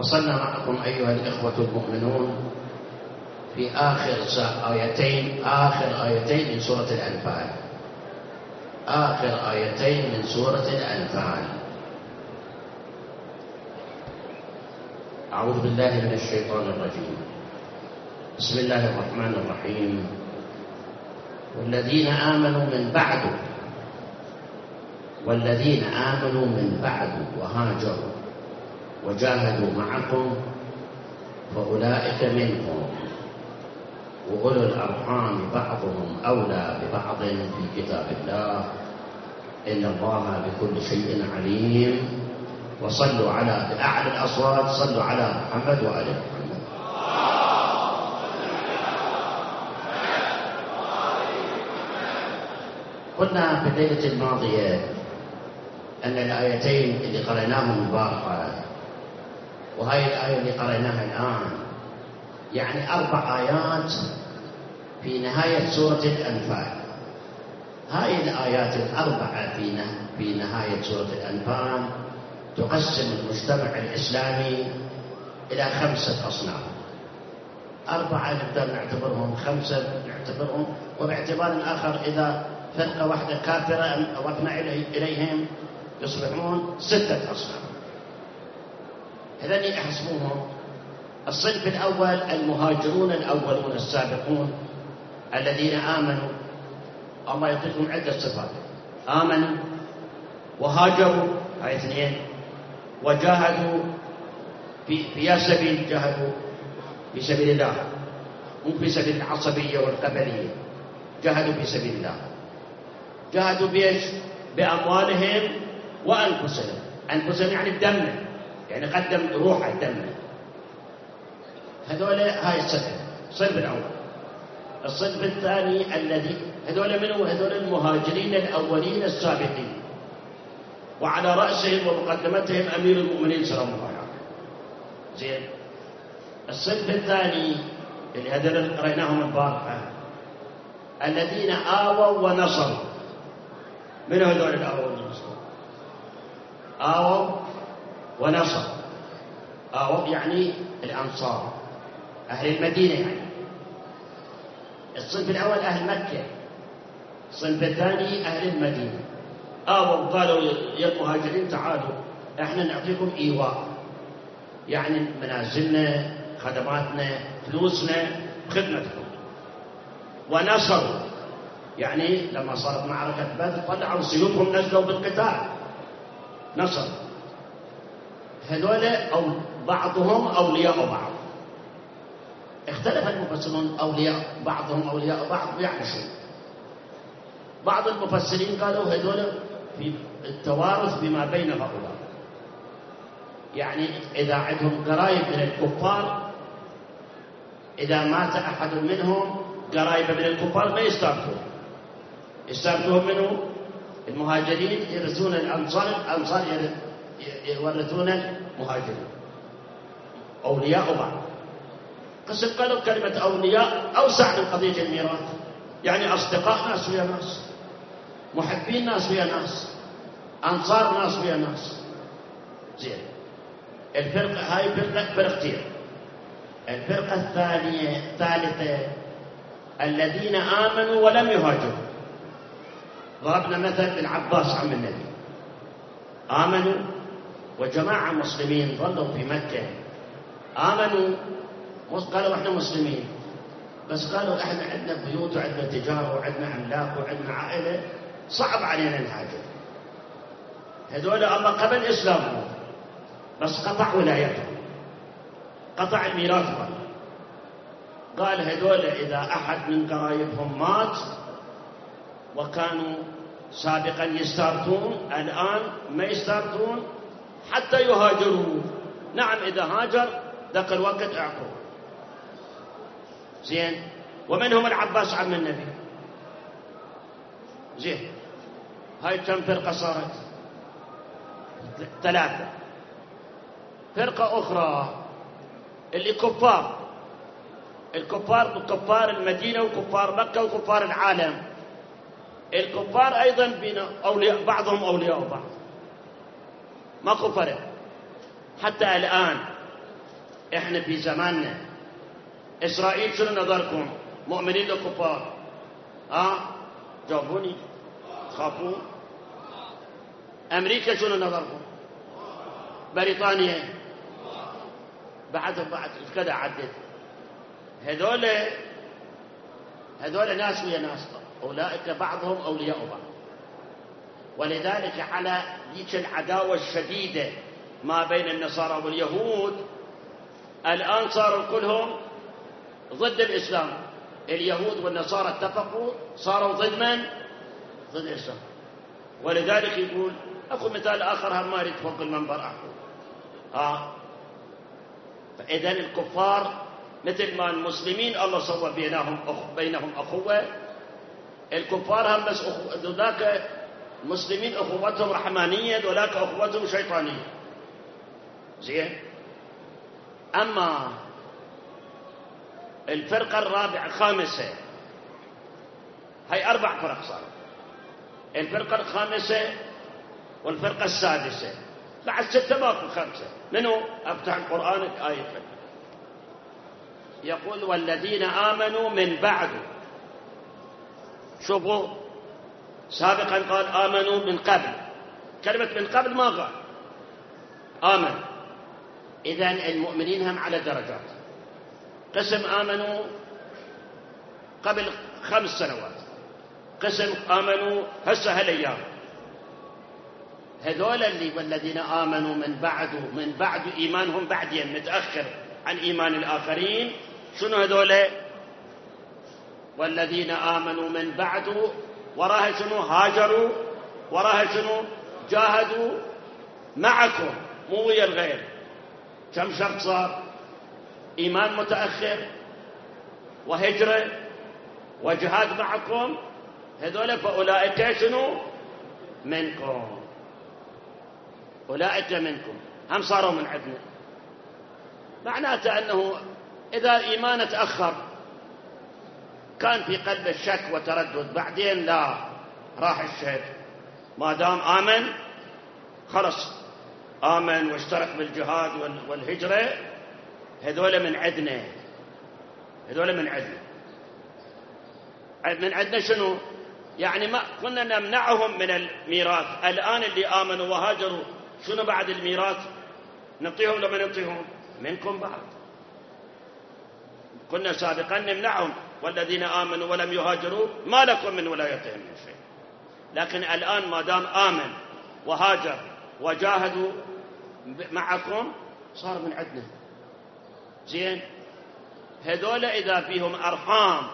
وصلنا معكم أيها الإخوة المؤمنون في آخر آيتين من سورة الأنفال. آخر آيتين من سورة الأنفال. أعوذ بالله من الشيطان الرجيم. بسم الله الرحمن الرحيم. والذين آمنوا من بعد وهاجروا وجاهدوا معكم فأولئك منكم وأولو الأرحام بعضهم أولى ببعض في كتاب الله إن الله بكل شيء عليم. وصلوا على بأعلى الأصوات صلوا على محمد وآل محمد. قلنا في الليلة الماضية أن الآيتين اللي قرأناهم مباركة، وهي الآية اللي قرأناها الآن يعني 4 آيات في نهاية سورة الأنفال. هاي الآيات ال4 في نهاية سورة الأنفال تقسم المجتمع الإسلامي إلى 5 أصناف. 4 نقدر نعتبرهم، 5 نعتبرهم، وباعتبار آخر إذا فرقة واحدة كافرة أضفنا إليهم يصبحون 6 أصناف. هذين أحسبوهم. الصنف الأول المهاجرون الأولون السابقون الذين آمنوا. الله يعطيكم عدة صفات: آمنوا وهاجروا، هاي 2، وجاهدوا في سبيل، جاهدوا في سبيل الله، مو في سبيل العصبية والقبلية، جاهدوا في سبيل الله. جاهدوا بإيش؟ بأموالهم وأنفسهم. أنفسهم يعني بدم، يعني قدم روحه دم. هاي الصنف الأول. الصنف الثاني الذي هذول منهم هذول المهاجرين الأولين السابقين، وعلى رأسهم ومقدمتهم أمير المؤمنين سلام الله عليه. زين. الصنف الثاني اللي هذول قرأناهم البارحة الذين آووا ونصروا. من هذول الآووا ونصروا؟ آووا ونصروا. آووا يعني الأنصار، أهل المدينة يعني. الصنف الأول أهل مكة، الصنف الثاني أهل المدينة. آووا قالوا يا المهاجرين تعالوا احنا نعطيكم إيواء، يعني منازلنا، خدماتنا، فلوسنا، خدمتكم. ونصروا يعني لما صارت معركة بدر طلعوا سيوفهم نزلوا بالقتال، نصر. هذول أو بعضهم أولياء بعض. اختلف المفسرون أولياء بعضهم أولياء بعض يعني شو. بعض المفسرين قالوا هذول في التوارث بما بين هؤلاء، يعني إذا عندهم قرايب من الكفار، إذا مات أحد منهم قرايب من الكفار ما يستارثون، يستارثون منه المهاجرين يرثون الأنصار، الأنصار يورثون المهاجرين. أولياء بعض. قسم قالوا كلمة أولياء أوسع من قضية الميراث، يعني أصدقاء ناس ويا ناس، محبين ناس ويا ناس، أنصار ناس ويا ناس. زين. الفرقة هاي فرقتين. الفرقة الثالثة الذين آمنوا ولم يهاجروا. ضربنا مثل العباس عم النبي، آمنوا وجماعة مسلمين ظلوا في مكة، آمنوا قالوا احنا مسلمين، بس قالوا احنا عندنا بيوت وعندنا تجارة وعندنا أملاك وعندنا عائلة، صعب علينا نهاجر. هذول الله قبل إسلامهم بس قطع ولايتهم، قطع الميراث. قال هذول إذا أحد من قرايبهم مات وكانوا سابقا يستارثون، الآن ما يستارثون حتى يهاجروا. نعم إذا هاجر ذاك الوقت اعطوا. زين. ومنهم العباس عم النبي. زين. هاي كم فرقة صارت؟ 3. فرقة أخرى اللي كفار المدينة وكفار مكة وكفار العالم. الكفار أيضا بين أولياء بعضهم أولياء بعض، ماكو فرق حتى الآن. إحنا في زماننا إسرائيل شنو نظركم؟ مؤمنين لو كفار؟ جاوبوني، خافون. أمريكا شنو نظركم؟ بريطانيا بعد كذا عدت. هذول ناس ويا ناس، أولئك بعضهم أولياء بعض. ولذلك على ذيك العداوة الشديدة ما بين النصارى واليهود، الآن صاروا كلهم ضد الإسلام. اليهود والنصارى اتفقوا، صاروا ضد من؟ ضد الإسلام. ولذلك يقول أكو مثال آخر هم ما يريد فوق المنبر أحكو. فإذن الكفار مثل ما المسلمين الله سوى بينهم أخوة، الكفار هم بس ذاك المسلمين أخوتهم رحمانية وذاك أخوتهم شيطانية. زين. أما الفرقة الرابعة الخامسة، هي 4 فرق صاروا، الفرقة الخامسة والفرقة السادسة، بعد 6 باقوا 5. منو؟ أفتح القرآن آية فاتحة. يقول والذين آمنوا من بعد. شوفوا سابقا قال آمنوا من قبل، كلمة من قبل ما قال آمن. إذن المؤمنين هم على درجات. قسم آمنوا قبل 5 سنوات، قسم آمنوا هسه هالأيام. هذول اللي والذين آمنوا من بعد إيمانهم بعدين متأخر عن إيمان الآخرين. شنو هذول؟ والذين آمنوا من بعد وراها شنو؟ هاجروا، وراها شنو؟ جاهدوا معكم، مو ويا الغير. كم شرط صار؟ إيمان متأخر وهجرة وجهاد معكم. هذول فأولئك شنو؟ منكم. أولئك منكم هم صاروا من عندنا. معناته أنه إذا إيمان تأخر كان في قلب الشك وتردد، بعدين لا، راح الشك. ما دام آمن خلص، آمن واشترك بالجهاد والهجرة، هذول من عندنا. هذول من عندنا. من عندنا شنو؟ يعني ما كنا نمنعهم من الميراث. الآن اللي آمنوا وهاجروا شنو بعد الميراث؟ نعطيهم لما نعطيهم منكم بعد. كنا سابقا نمنعهم والذين آمنوا ولم يهاجروا ما لكم من ولايتهم من شيء. لكن الآن ما دام آمن وهاجر وجاهدوا معكم صار من عندنا. زين. هذول إذا فيهم أرحام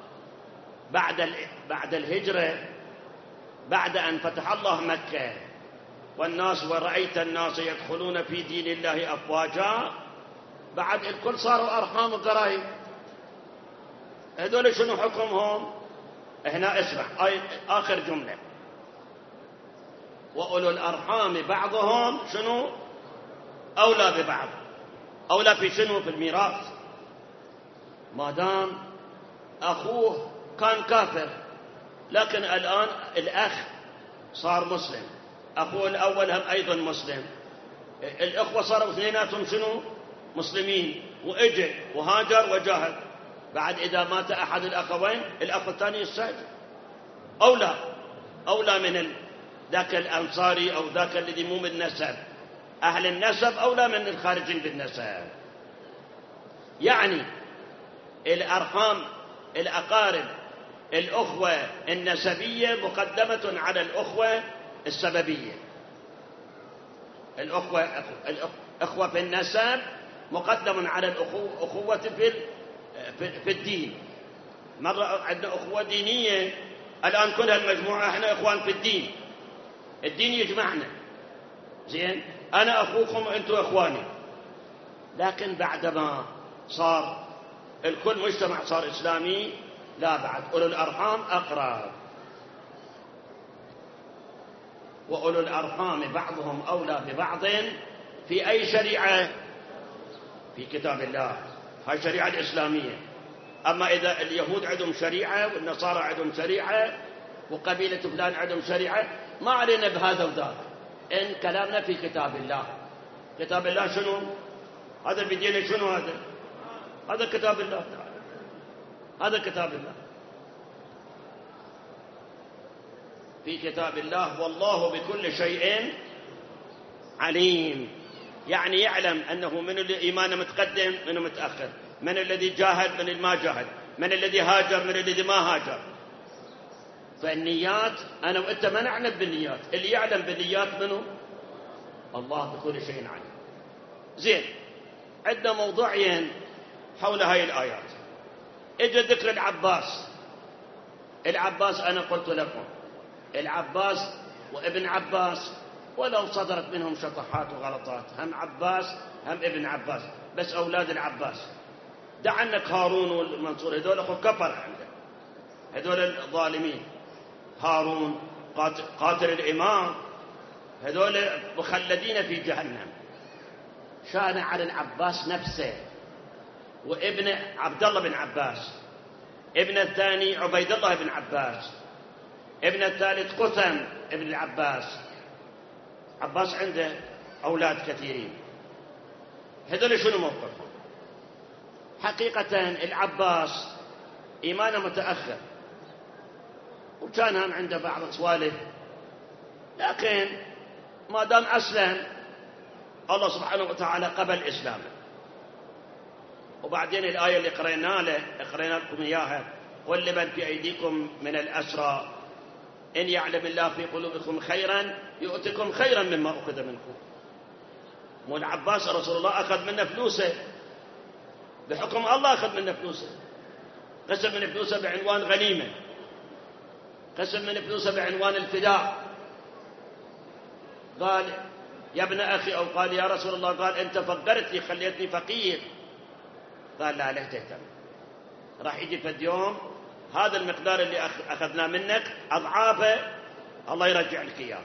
بعد الهجرة، بعد أن فتح الله مكة والناس ورأيت الناس يدخلون في دين الله أفواجا، بعد الكل صاروا أرحام وقرايب. هذول شنو حكمهم؟ هنا اسمع آخر جملة: وأولو الأرحام بعضهم شنو؟ أولى ببعض. أولى في شنو؟ في الميراث. ما دام أخوه كان كافر لكن الآن الأخ صار مسلم، أخوه الأول هم أيضا مسلم، الأخوة صاروا اثنيناتهم شنو؟ مسلمين، وإجي وهاجر وجاهد. بعد إذا مات أحد الأخوين الأخ الثاني يستأجر. أولى من ذاك الأنصاري أو ذاك الذي مو من نسب. أهل النسب أولى من الخارجين بالنسب. يعني الأرحام، الأقارب، الأخوة النسبية مقدمة على الأخوة السببية. الأخوة في النسب مقدم على الأخوة في الدين. مرة عندنا أخوة دينية، الآن كل هالمجموعة احنا إخوان في الدين، الدين يجمعنا. زين، أنا أخوكم وأنتم إخواني. لكن بعدما صار الكل مجتمع صار إسلامي، لا، بعد أولو الأرحام أقرب. وأولو الأرحام بعضهم أولى ببعض في أي شريعة؟ في كتاب الله، هاي الشريعة الإسلامية. أما إذا اليهود عندهم شريعة والنصارى عندهم شريعة وقبيلة فلان عندهم شريعة، ما علينا بهذا وذاك. إن كلامنا في كتاب الله. كتاب الله شنو؟ هذا بدينا شنو هذا؟ هذا كتاب الله تعالى، هذا كتاب الله. في كتاب الله والله بكل شيء عليم، يعني يعلم أنه من الإيمان متقدم من متأخر، من الذي جاهد من اللي ما جاهد، من الذي هاجر من الذي ما هاجر. فالنيات أنا وأنت ما نعلم بالنيات، اللي يعلم بالنيات منه الله بكل شيء عليم. زين، عندنا موضوعين حول هاي الآيات. اجى ذكر العباس. العباس أنا قلت لكم العباس وابن عباس ولو صدرت منهم شطحات وغلطات، هم عباس هم ابن عباس، بس أولاد العباس. دع عنك هارون والمنصور، هذول أخو كفر عنده، هذول الظالمين. هارون قاتل الإمام، هذول مخلدين في جهنم. شان على العباس نفسه وابن عبد الله بن عباس، ابن الثاني عبيد الله بن عباس، ابن الثالث قثم ابن العباس. عباس عنده أولاد كثيرين. هذول شنو موقفهم؟ حقيقة العباس إيمانه متأخر، وكان هم عنده بعض سوالف، لكن ما دام أسلم الله سبحانه وتعالى قبل إسلامه. وبعدين الآية اللي قرينا لكم إياها: قل لمن في أيديكم من الأسرى إن يعلم الله في قلوبكم خيرا يؤتكم خيرا مما أخذ منكم. مو العباس رسول الله أخذ منه فلوسه، بحكم الله أخذ منه فلوسه، قسم من فلوسه بعنوان غنيمة، قسم من فلوسه بعنوان الفداء. قال يا ابن أخي، أو قال يا رسول الله، قال أنت فقرتني خليتني فقير. قال لا تهتم، راح يجي في اليوم هذا المقدار اللي أخذناه منك أضعافه الله يرجع لك إياه.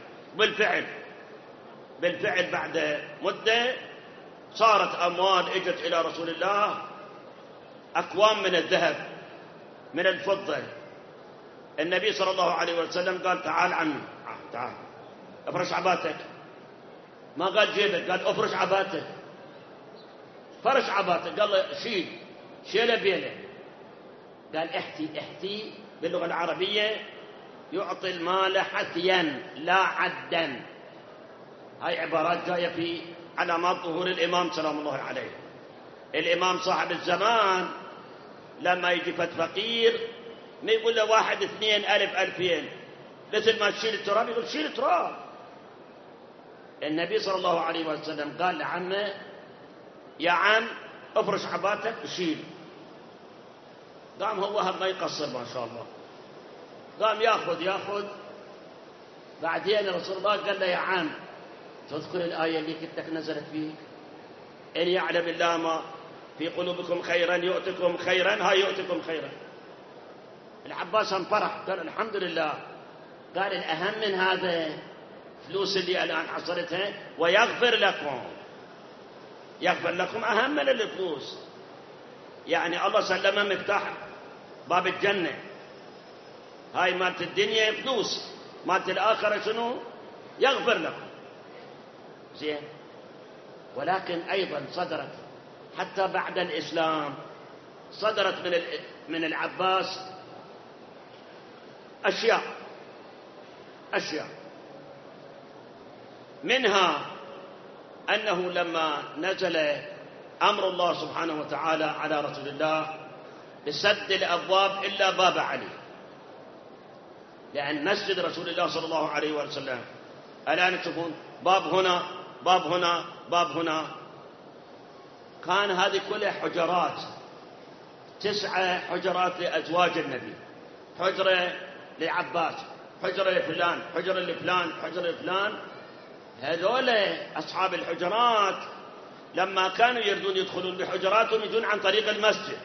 بالفعل بعد مدة صارت أموال اجت إلى رسول الله، أكوام من الذهب من الفضة. النبي صلى الله عليه وسلم قال تعال عمي، تعال افرش عباتك. ما قال جيبك، قال افرش عباتك. فرش عباتك، قال له شيله بيله. قال احتي باللغة العربية يعطي المال حثيا لا عدا. هاي عبارات جاية في علامات ظهور الإمام سلام الله عليه. الإمام صاحب الزمان لما يجي فقير ما يقول له 1 2 ألف 2000 مثل ما تشيل التراب، يقول شيل التراب. النبي صلى الله عليه وسلم قال لعمه يا عم افرش عباتك وشيل. قام هو ما يقصر ما شاء الله، قام ياخذ. بعدين رسول الله قال له يا عم تذكر الآية اللي كتك نزلت فيك إن يعلم الله ما في قلوبكم خيرا يؤتكم خيرا، هاي يؤتكم خيرا. العباس انفرح قال الحمد لله. قال الأهم من هذا فلوس اللي الآن حصلتها ويغفر لكم، يغفر لكم أهم من الفلوس. يعني الله سلمه مفتاح باب الجنة. هاي مالت الدنيا فلوس، مالت الآخرة شنو؟ يغفر لكم. زين، ولكن أيضا صدرت حتى بعد الإسلام صدرت من العباس أشياء منها أنه لما نزل أمر الله سبحانه وتعالى على رسول الله بسد الأبواب إلا باب علي، لأن مسجد رسول الله صلى الله عليه وسلم الآن تشوفون باب هنا باب هنا باب هنا، كان هذه كلها حجرات، 9 حجرات لأزواج النبي، حجرة لعباس، حجرة لفلان، حجرة لفلان، حجرة لفلان. هذول أصحاب الحجرات لما كانوا يردون يدخلون بحجراتهم يجون عن طريق المسجد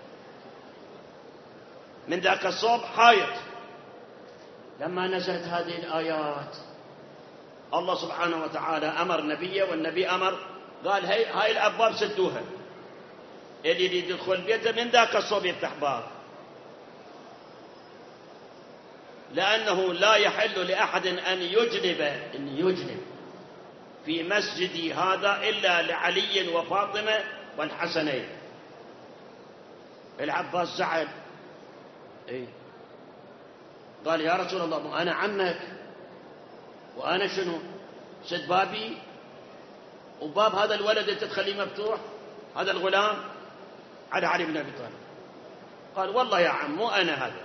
من ذاك الصوب حائط. لما نزلت هذه الآيات الله سبحانه وتعالى أمر نبيه، والنبي أمر قال هاي الأبواب سدوها، اللي يريد يدخل بيته من ذاك الصوب يفتح باب، لأنه لا يحل لأحد أن يجنب في مسجدي هذا إلا لعلي وفاطمة والحسنين. العباس زعل، قال يا رسول الله أنا عمك وأنا شنو سد بابي وباب هذا الولد أنت تخليه مفتوح، هذا الغلام على علي بن أبي طالب. قال والله يا عم مو أنا هذا،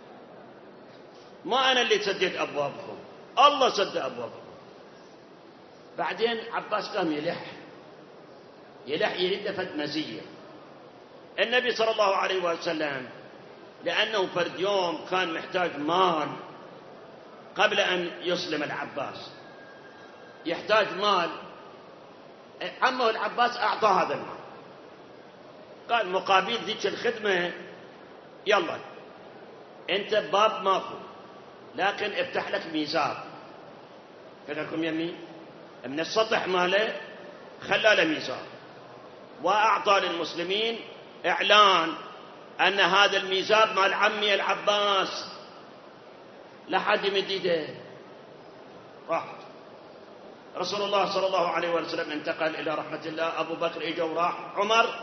ما أنا اللي سديت أبوابكم، الله سد أبوابكم. بعدين عباس قام يلح يريد فد مزية. النبي صلى الله عليه وسلم لأنه فرد يوم كان محتاج مال قبل أن يسلم العباس، يحتاج مال، عمه العباس أعطاه هذا المال، قال مقابل ذيك الخدمة يلا أنت باب ماكو لكن افتح لك ميزاب، فكركم يمي من السطح ماله خلاله ميزاب، وأعطى للمسلمين إعلان أن هذا الميزاب مال عمي العباس لحد مديده. راح رسول الله صلى الله عليه وسلم انتقل إلى رحمة الله، أبو بكر إجا وراح، عمر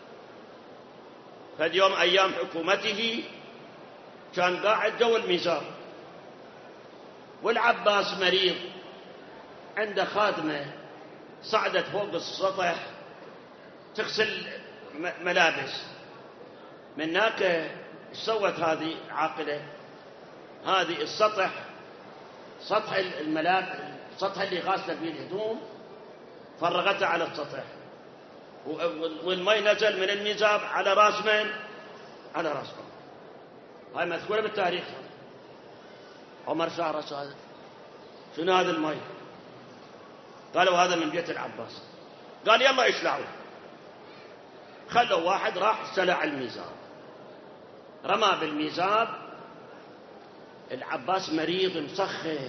فد يوم أيام حكومته كان قاعد جو الميزاب، والعباس مريض عنده خادمة صعدت فوق السطح تغسل ملابس. من هناك سوت هذه عاقلة، هذه السطح سطح الملابس، السطح اللي غاسله فيه الهدوم فرغتها على السطح، والماء نزل من الميزاب على راس من؟ على راس من. هاي مذكورة بالتاريخ. عمر شعرس هذا شنو هذا الماء؟ قالوا هذا من بيت العباس. قال يلا اشلعوا. خلوا واحد راح سلع الميزاب، رمى بالميزاب. العباس مريض مسخن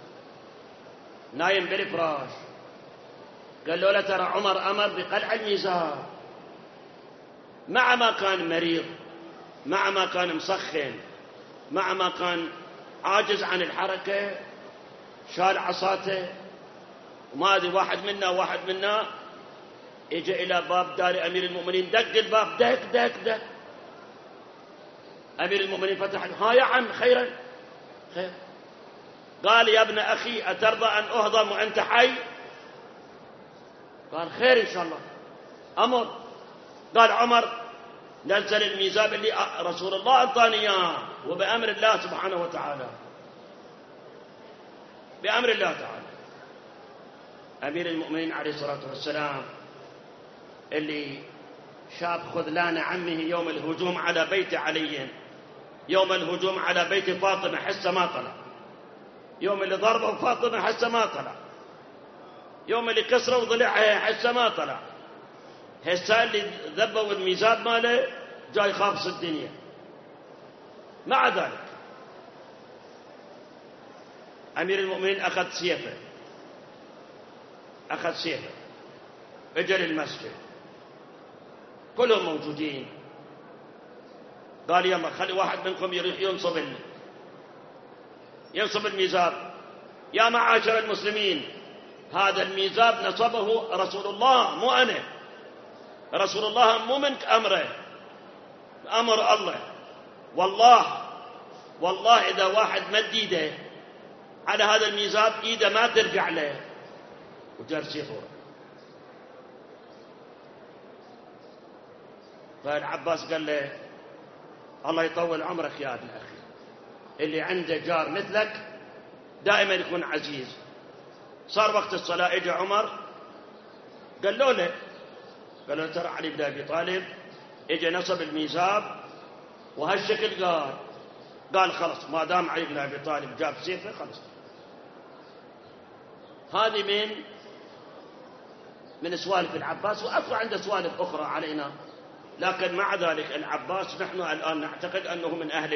نايم بالفراش، قال له لا ترى عمر أمر بقلع الميزاب، مع ما كان مريض، مع ما كان مسخن، مع ما كان عاجز عن الحركة، شال عصاته وما أدري واحد منا اجى إلى باب دار أمير المؤمنين، دق الباب دق دق دق. أمير المؤمنين فتح، ها يا عم خيرا خير. قال يا ابن أخي أترضى أن أهضم وأنت حي؟ قال خير إن شاء الله أمر. قال عمر نزل الميزاب اللي رسول الله أعطاني إياه، وبأمر الله سبحانه وتعالى، بأمر الله تعالى. أمير المؤمنين عليه الصلاة والسلام اللي شاف خذلان عمه يوم الهجوم على بيت علي، يوم الهجوم على بيت فاطمة حسه ما طلع، يوم اللي ضربوا فاطمة حسه ما طلع، يوم اللي كسروا ضلعها حسه ما طلع، هسه اللي ذبوا الميزاب ماله جاي خابص الدنيا. مع ذلك أمير المؤمنين أخذ سيفه اجى للمسجد، كلهم موجودين. قال يلا خلي واحد منكم يروح ينصب الميزاب. يا معاشر المسلمين، هذا الميزاب نصبه رسول الله مو أنا، رسول الله مو منك أمره، أمر الله. والله إذا واحد مد إيده على هذا الميزاب إيده ما ترجع له، وجر سيفه. فالعباس قال له الله يطول عمرك يا ابن أخي، اللي عنده جار مثلك دائما يكون عزيز. صار وقت الصلاة، اجى عمر قال له ترى علي بن أبي طالب اجى نصب الميزاب وهالشكل. قال خلص ما دام علي بن أبي طالب جاب سيفه خلص. هذه من سوالف العباس، وأكو عنده سوالف أخرى علينا، لكن مع ذلك العباس نحن الآن نعتقد أنه من أهل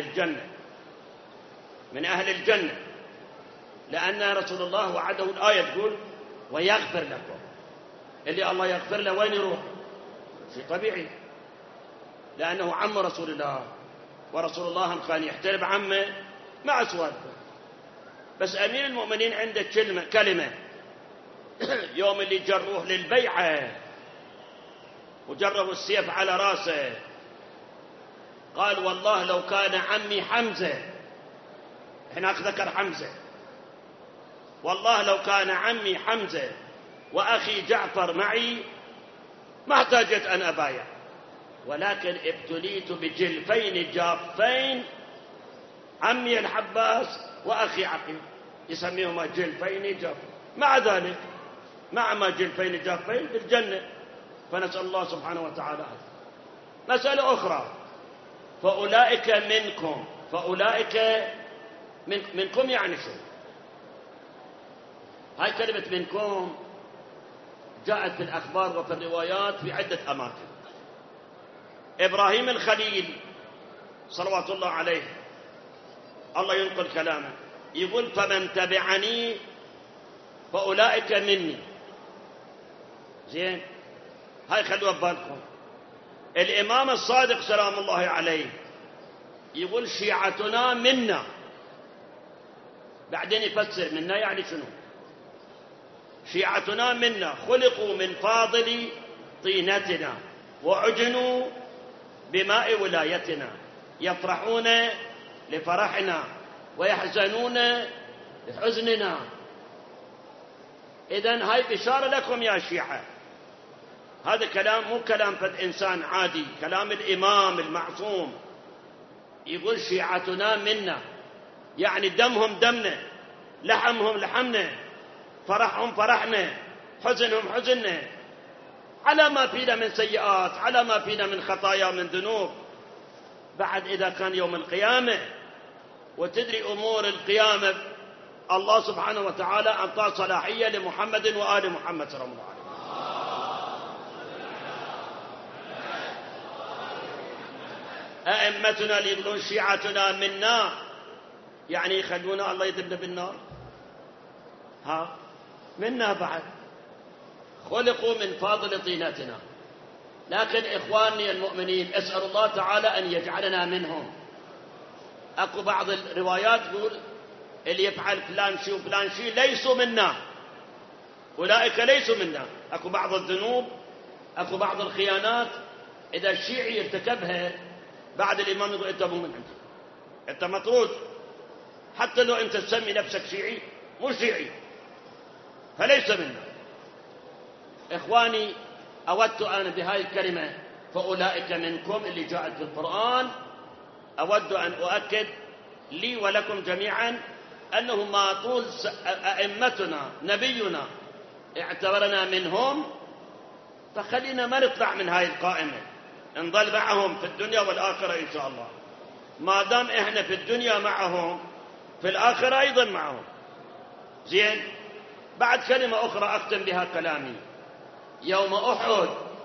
الجنة، لأن رسول الله وعده الآية تقول ويغفر لكم. اللي الله يغفر له وين يروح؟ شيء طبيعي، لأنه عم رسول الله، ورسول الله كان يحترم عمه مع سوالفه. بس أمير المؤمنين عنده كلمة يوم اللي جروه للبيعة وجربوا السيف على راسه، قال والله لو كان عمي حمزة، هناك ذكر حمزة، والله لو كان عمي حمزة وأخي جعفر معي ما احتاجت أن أبايع، ولكن ابتليت بجلفين جافين، عمي العباس وأخي عقيل، يسميهما جلفين جافين، مع ذلك مع ما جلفين جافين بالجنة. فنسأل الله سبحانه وتعالى. مسألة أخرى، فأولئك منكم، فأولئك منكم يعني شو؟ هاي كلمة منكم جاءت في الأخبار وفي الروايات في عدة أماكن. إبراهيم الخليل صلوات الله عليه، الله ينقل كلامه، يقول فمن تبعني فأولئك مني. زين، هاي خلوها ببالكم. الإمام الصادق سلام الله عليه يقول شيعتنا منا، بعدين يفسر منا يعني شنو. شيعتنا منا خلقوا من فاضل طينتنا وعجنوا بماء ولايتنا، يفرحون لفرحنا ويحزنون لحزننا. إذن هاي بشارة لكم يا شيعة. هذا كلام مو كلام فد إنسان عادي، كلام الإمام المعصوم. يقول شيعتنا منا، يعني دمهم دمنا، لحمهم لحمنا، فرحهم فرحنا، حزنهم حزننا، على ما فينا من سيئات، على ما فينا من خطايا من ذنوب. بعد إذا كان يوم القيامة، وتدري أمور القيامة الله سبحانه وتعالى أعطى صلاحية لمحمد وآل محمد صلى الله عليه وسلم. أئمتنا اللي يقولون شيعتنا منا، يعني يخلونا الله يذبنا بالنار. ها منا بعد خلقوا من فاضل طينتنا. لكن إخواني المؤمنين، أسأل الله تعالى أن يجعلنا منهم. أكو بعض الروايات تقول اللي يفعل فلان شيء وفلان شيء ليسوا منا، أولئك ليسوا منا. أكو بعض الذنوب، أكو بعض الخيانات إذا الشيعي يرتكبها، بعد الإمام يقول أنت مو من عندي، أنت مطرود، حتى لو أنت تسمي نفسك شيعي مو شيعي، فليس منا. إخواني، أودت أنا بهذه الكلمة فأولئك منكم اللي جاءت في القرآن، أود أن أؤكد لي ولكم جميعا أنه ما طول أئمتنا نبينا اعتبرنا منهم، فخلينا ما نطلع من هاي القائمة، نظل معهم في الدنيا والآخرة إن شاء الله. ما دام إحنا في الدنيا معهم، في الآخرة أيضا معهم. زين، بعد كلمة أخرى أختم بها كلامي. يوم أحد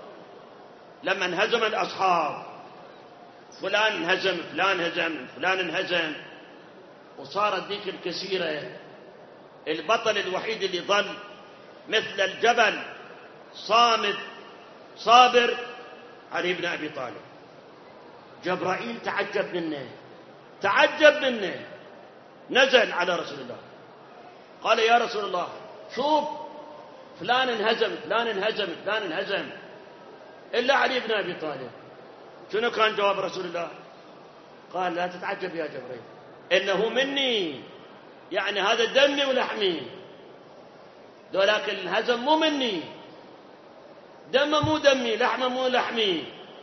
لما انهزم الأصحاب، فلان انهزم، فلان هزم، فلان انهزم، وصارت ذيك الكثيرة، البطل الوحيد اللي ظل مثل الجبل صامد صابر علي بن أبي طالب. جبرائيل تعجب منه، تعجب منه، نزل على رسول الله قال يا رسول الله شوف فلان انهزم، فلان انهزم، فلان انهزم إلا علي بن أبي طالب. شنو كان جواب رسول الله؟ قال لا تتعجب يا جبريل، إنه مني، يعني هذا دمي ولحمي، ولكن الهزم مو مني، دمه مو دمي، لحمه مو لحمي،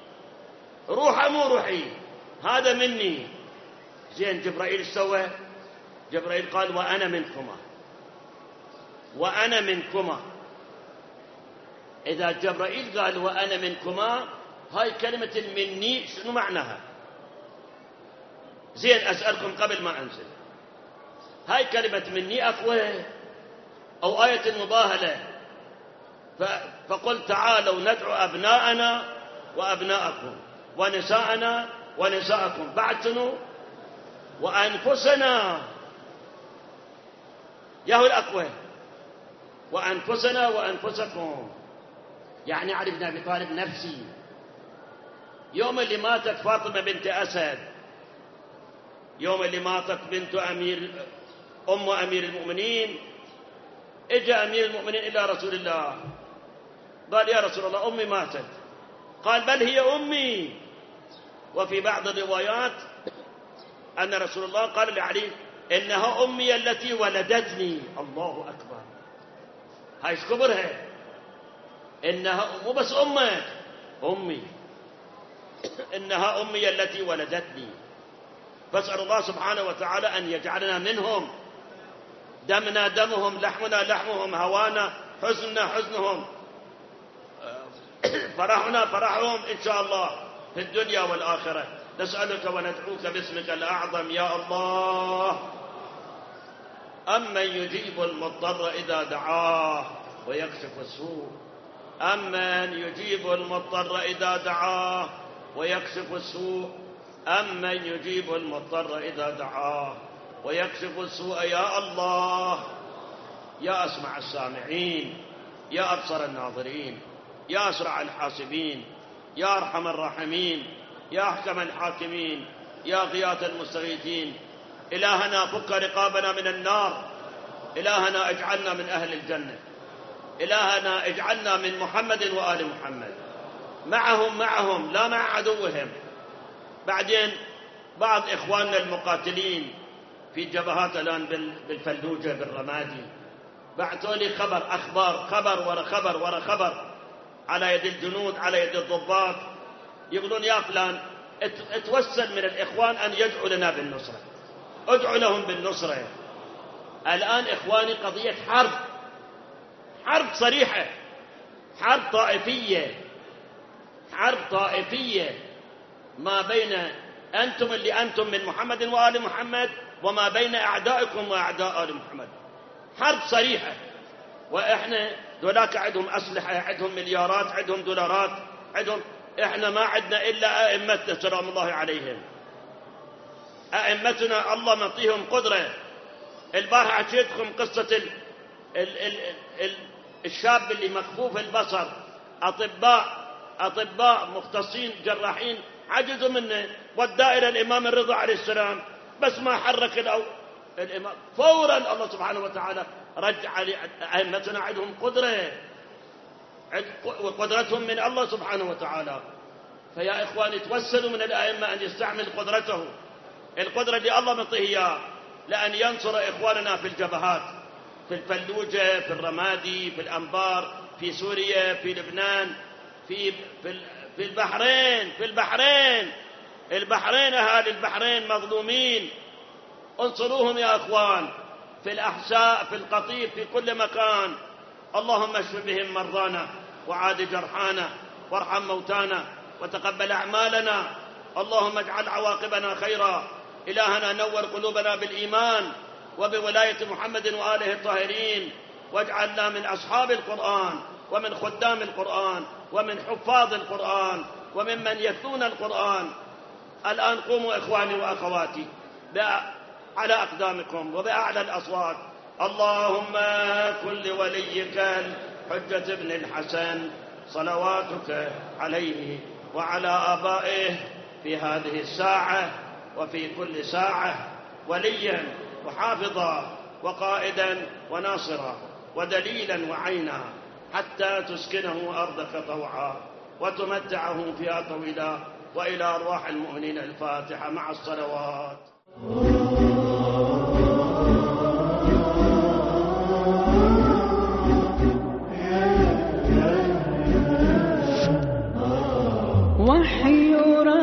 روحه مو روحي، هذا مني. زين، جبرائيل ايش سوى؟ جبرائيل قال وأنا منكما، وأنا منكما. إذا جبرائيل قال وأنا منكما، هاي كلمة المني شنو معناها؟ زين، أسألكم قبل ما أنزل، هاي كلمة مني أقوى أو آية المباهلة؟ فقل تعالوا ندعو أبناءنا وأبناءكم ونساءنا ونساءكم، بعد شنو؟ وأنفسنا، ياهو الأقوى، وأنفسنا وأنفسكم، يعني علي بن أبي طالب نفسي. يوم اللي ماتت فاطمة بنت أسد، يوم اللي ماتت بنت أم أمير المؤمنين، اجى أمير المؤمنين إلى رسول الله قال يا رسول الله أمي ماتت، قال بل هي أمي. وفي بعض الروايات أن رسول الله قال لعلي إنها أمي التي ولدتني. الله أكبر، هاي ايش كبرها، إنها مو بس أمك، أمي، إنها أمي التي ولدتني. فاسأل الله سبحانه وتعالى أن يجعلنا منهم، دمنا دمهم، لحمنا لحمهم، هوانا حزننا حزنهم، فرحنا فرحهم إن شاء الله في الدنيا والآخرة. نسألك وندعوك باسمك الأعظم يا الله. أمن يجيب المضطر إذا دعاه ويكشف السوء، أمن يجيب المضطر إذا دعاه ويكشف السوء، أمن يجيب المضطر إذا دعاه ويكشف السوء يا الله. يا أسمع السامعين، يا أبصر الناظرين، يا أسرع الحاسبين، يا أرحم الراحمين، يا أحكم الحاكمين، يا غياث المستغيثين. إلهنا فك رقابنا من النار، إلهنا اجعلنا من أهل الجنة، إلهنا اجعلنا من محمد وآل محمد، معهم لا مع عدوهم. بعدين بعض إخواننا المقاتلين في جبهات الآن بالفلوجة بالرمادي بعثوا لي أخبار خبر ورا خبر ورا خبر على يد الجنود على يد الضباط، يقولون يا فلان اتوسل من الإخوان أن يدعوا لنا بالنصرة، ادعوا لهم بالنصرة. الآن إخواني قضية حرب صريحة، حرب طائفية ما بين أنتم اللي أنتم من محمد وآل محمد وما بين أعدائكم وأعداء آل محمد، حرب صريحة. وإحنا دولاك عندهم أسلحة، عندهم مليارات، عندهم دولارات، إحنا ما عندنا إلا أئمتنا سلام الله عليهم. أئمتنا الله معطيهم قدرة. البارحة حكيتكم قصة الشاب اللي مكفوف البصر، أطباء مختصين جراحين عجزوا منه، وداه إلى الإمام الرضا عليه السلام، بس ما حرك الإمام فورا الله سبحانه وتعالى رجع أئمتنا عندهم قدرة، وقدرتهم من الله سبحانه وتعالى. فيا إخواني توسلوا من الأئمة أن يستعمل قدرته، القدرة اللي الله معطيه إياه، لأن ينصر إخواننا في الجبهات، في الفلوجة، في الرمادي، في الأنبار، في سوريا، في لبنان، في البحرين أهالي البحرين مظلومين، انصروهم يا أخوان، في الأحساء، في القطيف، في كل مكان. اللهم اشف بهم مرضانا وعاد جرحانا وارحم موتانا وتقبل أعمالنا. اللهم اجعل عواقبنا خيرا. إلهنا نور قلوبنا بالإيمان وبولاية محمد وآله الطاهرين، واجعلنا من أصحاب القرآن ومن خدام القرآن ومن حفاظ القرآن وممن يتلون القرآن. الآن قوموا إخواني وأخواتي على أقدامكم وبأعلى الأصوات. اللهم كن لوليك الحجة بن الحسن صلواتك عليه وعلى آبائه في هذه الساعة وفي كل ساعة وليا وحافظا وقائدا وناصرا ودليلا وعينا، حتى تسكنه أرضك طوعا وتمتعه فيها طويلا. وإلى أرواح المؤمنين الفاتحة مع الصلوات. وحي